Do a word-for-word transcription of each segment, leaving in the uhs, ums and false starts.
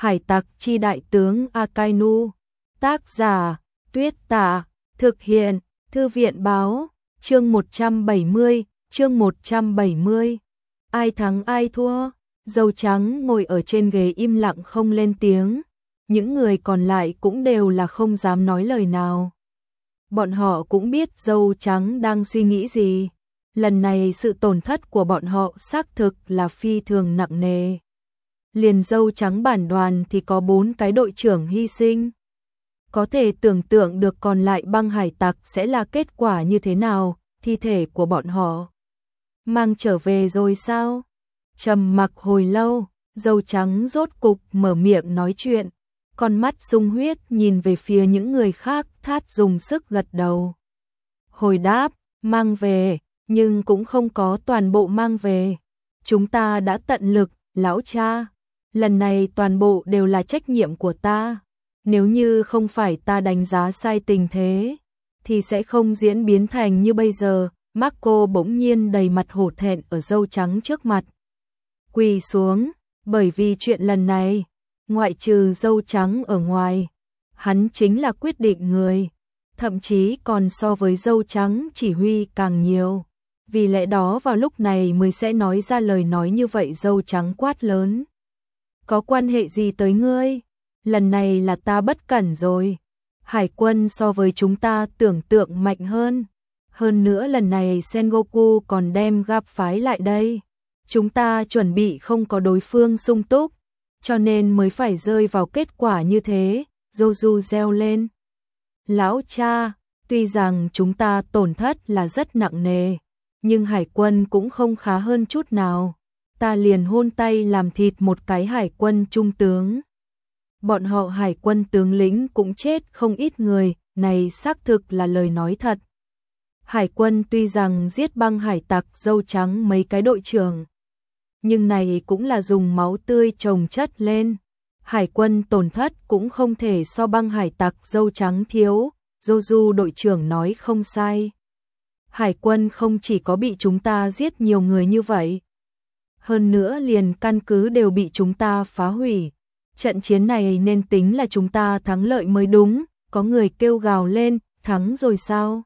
Hải tặc chi đại tướng Akainu. Tác giả Tuyết Tả. Thực hiện Thư viện báo. Chương một trăm bảy mươi. Chương một trăm bảy mươi. Ai thắng ai thua? Dâu trắng ngồi ở trên ghế im lặng không lên tiếng. Những người còn lại cũng đều là không dám nói lời nào. Bọn họ cũng biết dâu trắng đang suy nghĩ gì. Lần này sự tổn thất của bọn họ xác thực là phi thường nặng nề. Liền dâu trắng bản đoàn thì có bốn cái đội trưởng hy sinh. Có thể tưởng tượng được còn lại băng hải tặc sẽ là kết quả như thế nào, thi thể của bọn họ mang trở về rồi sao? Trầm mặc hồi lâu, dâu trắng rốt cục mở miệng nói chuyện, con mắt sung huyết nhìn về phía những người khác, thát dùng sức gật đầu. Hồi đáp, mang về, nhưng cũng không có toàn bộ mang về. Chúng ta đã tận lực, lão cha. Lần này toàn bộ đều là trách nhiệm của ta. Nếu như không phải ta đánh giá sai tình thế, thì sẽ không diễn biến thành như bây giờ. Marco bỗng nhiên đầy mặt hổ thẹn ở dâu trắng trước mặt. Quỳ xuống, bởi vì chuyện lần này, ngoại trừ dâu trắng ở ngoài, hắn chính là quyết định người, thậm chí còn so với dâu trắng chỉ huy càng nhiều. Vì lẽ đó vào lúc này mới sẽ nói ra lời nói như vậy. Dâu trắng quát lớn. Có quan hệ gì tới ngươi? Lần này là ta bất cẩn rồi. Hải quân so với chúng ta tưởng tượng mạnh hơn. Hơn nữa lần này Sengoku còn đem Gap phái lại đây. Chúng ta chuẩn bị không có đối phương sung túc, cho nên mới phải rơi vào kết quả như thế. Joju reo lên. Lão cha, tuy rằng chúng ta tổn thất là rất nặng nề, nhưng hải quân cũng không khá hơn chút nào. Ta liền hôn tay làm thịt một cái hải quân trung tướng. Bọn họ hải quân tướng lĩnh cũng chết không ít người, này xác thực là lời nói thật. Hải quân tuy rằng giết băng hải tặc dâu trắng mấy cái đội trưởng, nhưng này cũng là dùng máu tươi chồng chất lên. Hải quân tổn thất cũng không thể so băng hải tặc dâu trắng thiếu. Joju đội trưởng nói không sai. Hải quân không chỉ có bị chúng ta giết nhiều người như vậy, hơn nữa liền căn cứ đều bị chúng ta phá hủy. Trận chiến này nên tính là chúng ta thắng lợi mới đúng. Có người kêu gào lên, thắng rồi sao?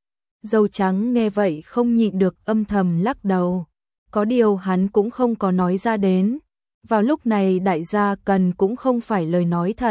Dâu trắng nghe vậy không nhịn được âm thầm lắc đầu. Có điều hắn cũng không có nói ra đến. Vào lúc này đại gia cần cũng không phải lời nói thật,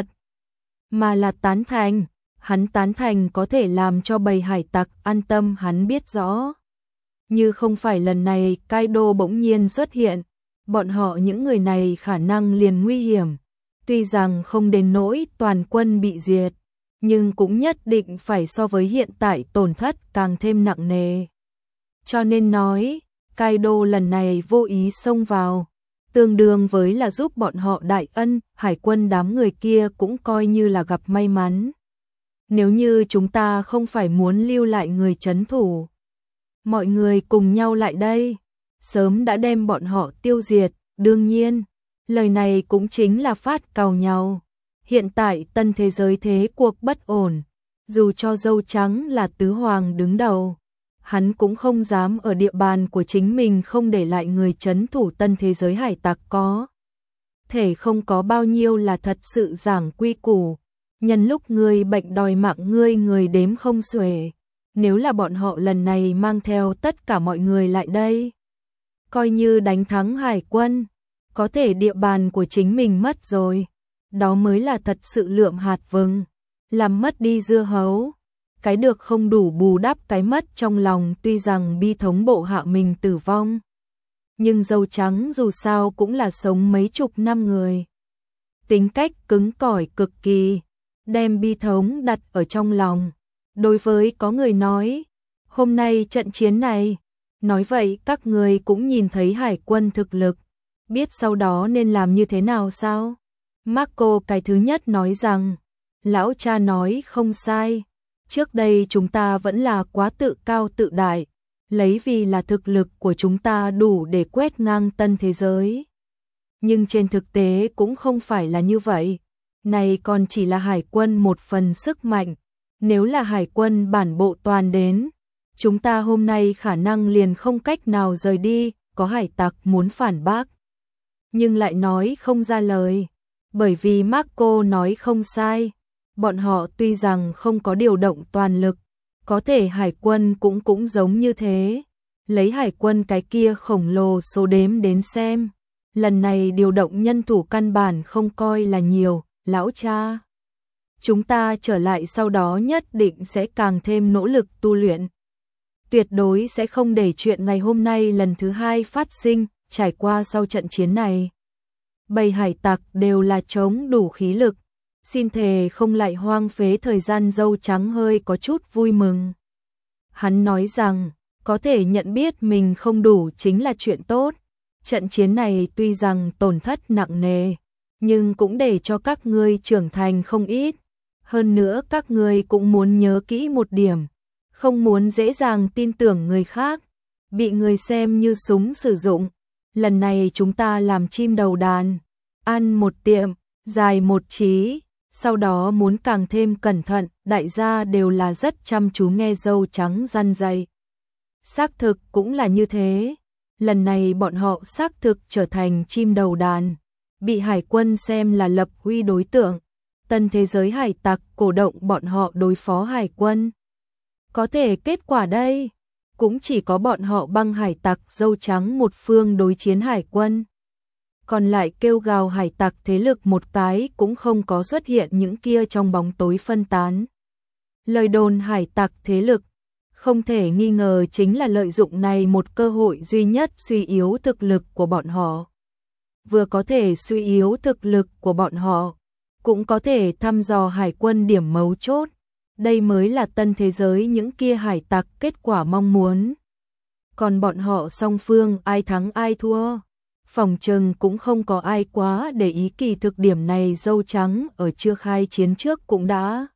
mà là tán thành. Hắn tán thành có thể làm cho bầy hải tặc an tâm. Hắn biết rõ, như không phải lần này Kaido bỗng nhiên xuất hiện, bọn họ những người này khả năng liền nguy hiểm. Tuy rằng không đến nỗi toàn quân bị diệt, nhưng cũng nhất định phải so với hiện tại tổn thất càng thêm nặng nề. Cho nên nói, Kaido lần này vô ý xông vào, tương đương với là giúp bọn họ đại ân. Hải quân đám người kia cũng coi như là gặp may mắn. Nếu như chúng ta không phải muốn lưu lại người trấn thủ, mọi người cùng nhau lại đây, sớm đã đem bọn họ tiêu diệt. Đương nhiên, lời này cũng chính là phát càu nhau. Hiện tại tân thế giới thế cuộc bất ổn, dù cho dâu trắng là tứ hoàng đứng đầu, hắn cũng không dám ở địa bàn của chính mình không để lại người trấn thủ. Tân thế giới hải tặc có thể không có bao nhiêu là thật sự giảng quy củ. Nhân lúc ngươi bệnh đòi mạng ngươi người đếm không xuể. Nếu là bọn họ lần này mang theo tất cả mọi người lại đây, coi như đánh thắng hải quân, có thể địa bàn của chính mình mất rồi. Đó mới là thật sự lượm hạt vừng, làm mất đi dưa hấu. Cái được không đủ bù đắp cái mất trong lòng. Tuy rằng bi thống bộ hạ mình tử vong, nhưng dâu trắng dù sao cũng là sống mấy chục năm người, tính cách cứng cỏi cực kỳ, đem bi thống đặt ở trong lòng. Đối với có người nói, hôm nay trận chiến này, nói vậy các người cũng nhìn thấy hải quân thực lực, biết sau đó nên làm như thế nào sao? Marco cái thứ nhất nói rằng, lão cha nói không sai, trước đây chúng ta vẫn là quá tự cao tự đại, lấy vì là thực lực của chúng ta đủ để quét ngang tân thế giới. Nhưng trên thực tế cũng không phải là như vậy, này còn chỉ là hải quân một phần sức mạnh. Nếu là hải quân bản bộ toàn đến, chúng ta hôm nay khả năng liền không cách nào rời đi. Có hải tặc muốn phản bác, nhưng lại nói không ra lời. Bởi vì Marco nói không sai, bọn họ tuy rằng không có điều động toàn lực, có thể hải quân cũng cũng giống như thế. Lấy hải quân cái kia khổng lồ số đếm đến xem, lần này điều động nhân thủ căn bản không coi là nhiều, lão cha. Chúng ta trở lại sau đó nhất định sẽ càng thêm nỗ lực tu luyện. Tuyệt đối sẽ không để chuyện ngày hôm nay lần thứ hai phát sinh, trải qua sau trận chiến này. Bầy hải tặc đều là chống đủ khí lực, xin thề không lại hoang phế thời gian. Dâu trắng hơi có chút vui mừng. Hắn nói rằng, có thể nhận biết mình không đủ chính là chuyện tốt. Trận chiến này tuy rằng tổn thất nặng nề, nhưng cũng để cho các ngươi trưởng thành không ít. Hơn nữa các ngươi cũng muốn nhớ kỹ một điểm, không muốn dễ dàng tin tưởng người khác, bị người xem như súng sử dụng. Lần này chúng ta làm chim đầu đàn, ăn một tiệm, dài một trí, sau đó muốn càng thêm cẩn thận, đại gia đều là rất chăm chú nghe dâu trắng răn dạy. Xác thực cũng là như thế, lần này bọn họ xác thực trở thành chim đầu đàn, bị hải quân xem là lập huy đối tượng. Tân thế giới hải tặc cổ động bọn họ đối phó hải quân. Có thể kết quả đây, cũng chỉ có bọn họ băng hải tặc dâu trắng một phương đối chiến hải quân. Còn lại kêu gào hải tặc thế lực một cái cũng không có xuất hiện những kia trong bóng tối phân tán. Lời đồn hải tặc thế lực, không thể nghi ngờ chính là lợi dụng này một cơ hội duy nhất suy yếu thực lực của bọn họ. Vừa có thể suy yếu thực lực của bọn họ, cũng có thể thăm dò hải quân điểm mấu chốt. Đây mới là tân thế giới những kia hải tặc kết quả mong muốn. Còn bọn họ song phương ai thắng ai thua, phòng trừng cũng không có ai quá để ý. Kỳ thực điểm này dâu trắng ở chưa khai chiến trước cũng đã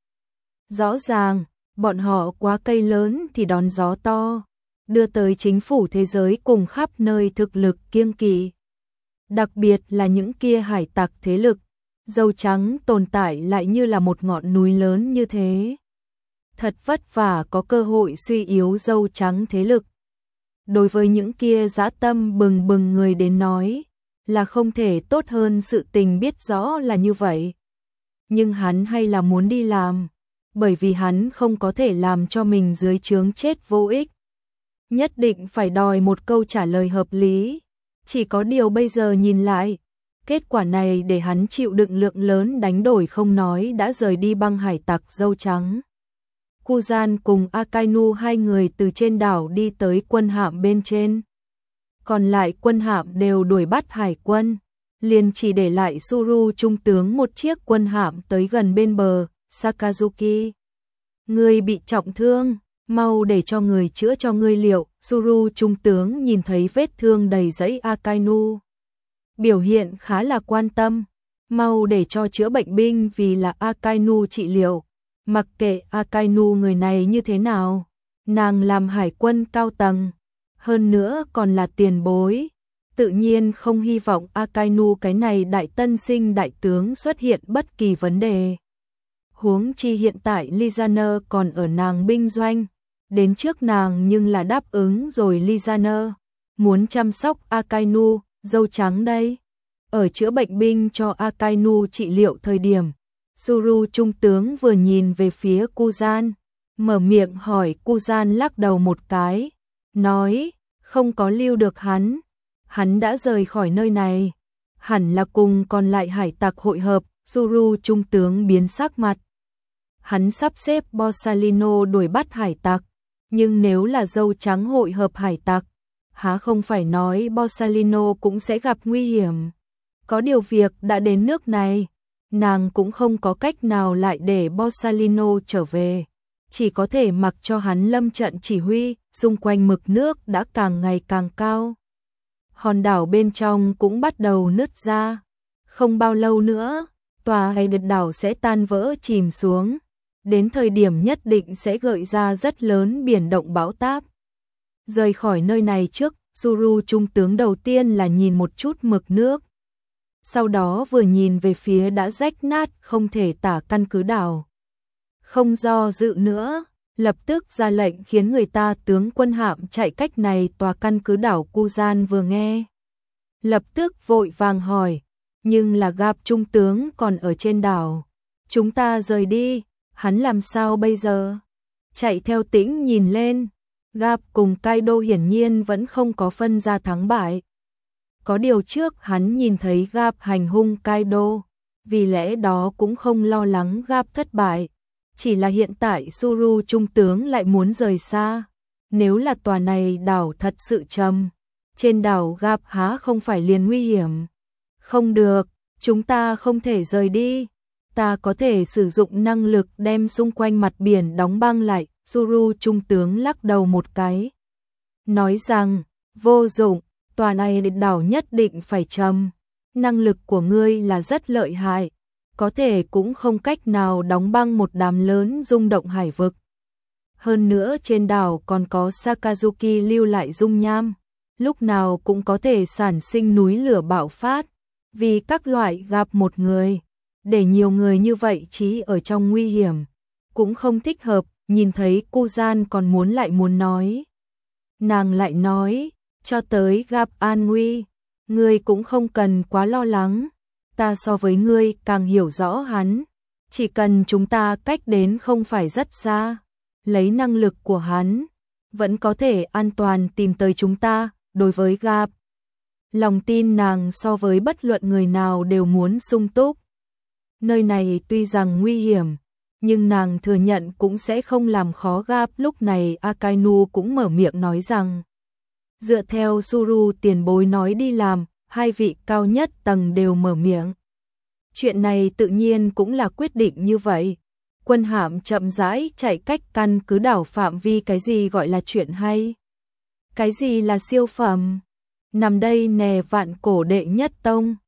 rõ ràng, bọn họ quá cây lớn thì đón gió to, đưa tới chính phủ thế giới cùng khắp nơi thực lực kiêng kỵ. Đặc biệt là những kia hải tặc thế lực, dâu trắng tồn tại lại như là một ngọn núi lớn như thế. Thật vất vả có cơ hội suy yếu dâu trắng thế lực. Đối với những kia dã tâm bừng bừng người đến nói, là không thể tốt hơn sự tình, biết rõ là như vậy. Nhưng hắn hay là muốn đi làm, bởi vì hắn không có thể làm cho mình dưới trướng chết vô ích. Nhất định phải đòi một câu trả lời hợp lý. Chỉ có điều bây giờ nhìn lại, kết quả này để hắn chịu đựng lượng lớn đánh đổi không nói đã rời đi băng hải tặc dâu trắng. Kuzan cùng Akainu hai người từ trên đảo đi tới quân hạm bên trên. Còn lại quân hạm đều đuổi bắt hải quân, liền chỉ để lại Suru trung tướng một chiếc quân hạm tới gần bên bờ. Sakazuki, ngươi bị trọng thương, mau để cho người chữa cho ngươi liệu. Suru trung tướng nhìn thấy vết thương đầy dẫy Akainu, biểu hiện khá là quan tâm, mau để cho chữa bệnh binh vì là Akainu trị liệu. Mặc kệ Akainu người này như thế nào, nàng làm hải quân cao tầng, hơn nữa còn là tiền bối, tự nhiên không hy vọng Akainu cái này đại tân sinh đại tướng xuất hiện bất kỳ vấn đề. Huống chi hiện tại Lizaner còn ở nàng binh doanh, đến trước nàng nhưng là đáp ứng rồi Lizaner, muốn chăm sóc Akainu, dâu trắng đây. Ở chữa bệnh binh cho Akainu trị liệu thời điểm, Suru trung tướng vừa nhìn về phía Kuzan, mở miệng hỏi. Kuzan lắc đầu một cái, nói, không có lưu được hắn, hắn đã rời khỏi nơi này, hẳn là cùng còn lại hải tặc hội hợp. Suru trung tướng biến sắc mặt. Hắn sắp xếp Borsalino đuổi bắt hải tặc, nhưng nếu là dâu trắng hội hợp hải tặc, há không phải nói Borsalino cũng sẽ gặp nguy hiểm. Có điều việc đã đến nước này, nàng cũng không có cách nào lại để Borsalino trở về, chỉ có thể mặc cho hắn lâm trận chỉ huy. Xung quanh mực nước đã càng ngày càng cao, hòn đảo bên trong cũng bắt đầu nứt ra. Không bao lâu nữa, tòa hay đợt đảo sẽ tan vỡ chìm xuống, đến thời điểm nhất định sẽ gợi ra rất lớn biển động bão táp. Rời khỏi nơi này trước, Suru trung tướng đầu tiên là nhìn một chút mực nước, sau đó vừa nhìn về phía đã rách nát không thể tả căn cứ đảo. Không do dự nữa, lập tức ra lệnh khiến người ta tướng quân hạm chạy cách này tòa căn cứ đảo. Kuzan vừa nghe, lập tức vội vàng hỏi, nhưng là gặp trung tướng còn ở trên đảo. Chúng ta rời đi, hắn làm sao bây giờ? Chạy theo Tĩnh nhìn lên, gặp cùng Kaido hiển nhiên vẫn không có phân ra thắng bại. Có điều trước hắn nhìn thấy gặp hành hung Kaido, vì lẽ đó cũng không lo lắng gặp thất bại. Chỉ là hiện tại Zuru trung tướng lại muốn rời xa. Nếu là tòa này đảo thật sự trầm, trên đảo gặp há không phải liền nguy hiểm. Không được, chúng ta không thể rời đi. Ta có thể sử dụng năng lực đem xung quanh mặt biển đóng băng lại. Zuru trung tướng lắc đầu một cái, nói rằng, vô dụng, tòa này đảo nhất định phải trầm. Năng lực của ngươi là rất lợi hại, có thể cũng không cách nào đóng băng một đám lớn rung động hải vực. Hơn nữa trên đảo còn có Sakazuki lưu lại dung nham, lúc nào cũng có thể sản sinh núi lửa bạo phát. Vì các loại gặp một người, để nhiều người như vậy chí ở trong nguy hiểm, cũng không thích hợp. Nhìn thấy cô gian còn muốn lại muốn nói. Nàng lại nói, cho tới gặp an nguy, ngươi cũng không cần quá lo lắng. Ta so với ngươi càng hiểu rõ hắn. Chỉ cần chúng ta cách đến không phải rất xa, lấy năng lực của hắn, vẫn có thể an toàn tìm tới chúng ta. Đối với gặp, lòng tin nàng so với bất luận người nào đều muốn sung túc. Nơi này tuy rằng nguy hiểm, nhưng nàng thừa nhận cũng sẽ không làm khó gặp. Lúc này Akainu cũng mở miệng nói rằng, dựa theo Zuru tiền bối nói đi làm, hai vị cao nhất tầng đều mở miệng. Chuyện này tự nhiên cũng là quyết định như vậy. Quân hạm chậm rãi chạy cách căn cứ đảo phạm vi. Cái gì gọi là chuyện hay? Cái gì là siêu phẩm? Nằm đây nè vạn cổ đệ nhất tông,